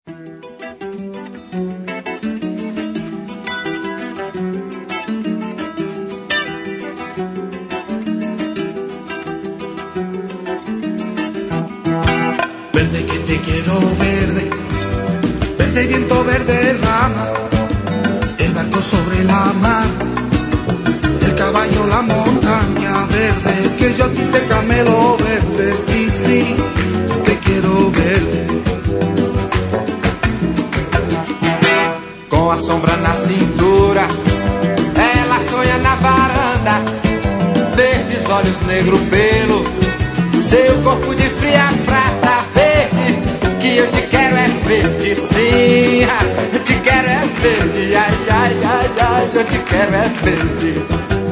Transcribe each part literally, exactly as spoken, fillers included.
Verde que te quiero verde, verde viento, verde rama, el barco sobre la mar, el caballo, la montaña verde, que yo a ti te camelo verde, sí, sí, te quiero verde. Com a sombra na cintura, ela sonha na varanda, verdes olhos, negro pelo, seu corpo de fria prata verde, que eu te quero é verde, sim, eu te quero é verde, ai, ai, ai, ai, eu te quero é verde.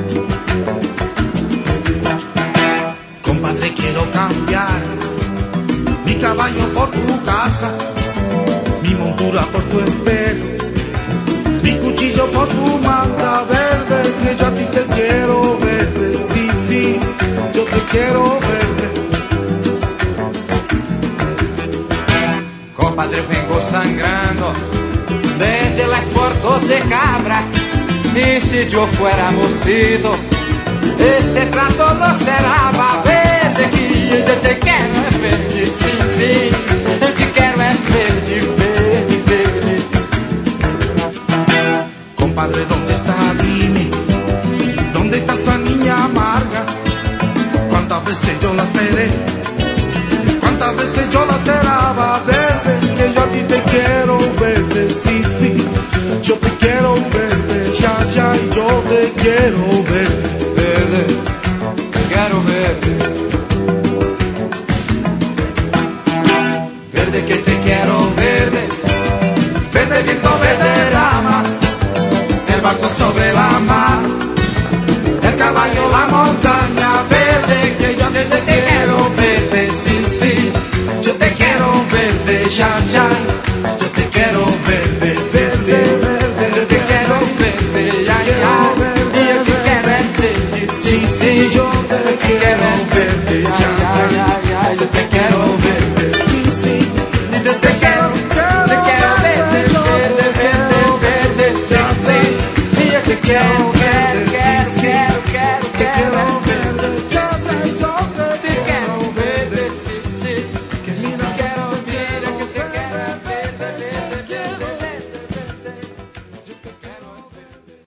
Compadre, quiero cambiar mi caballo por tu casa, mi montura por tu espejo, mi cuchillo por tu manta verde, que yo a ti te quiero verde, sí, sí, yo te quiero verde. Compadre, vengo sangrando desde las puertas de cabra, y si yo fuera mocido, este trato no será verde, que yo te quiero é verde, sim, sim.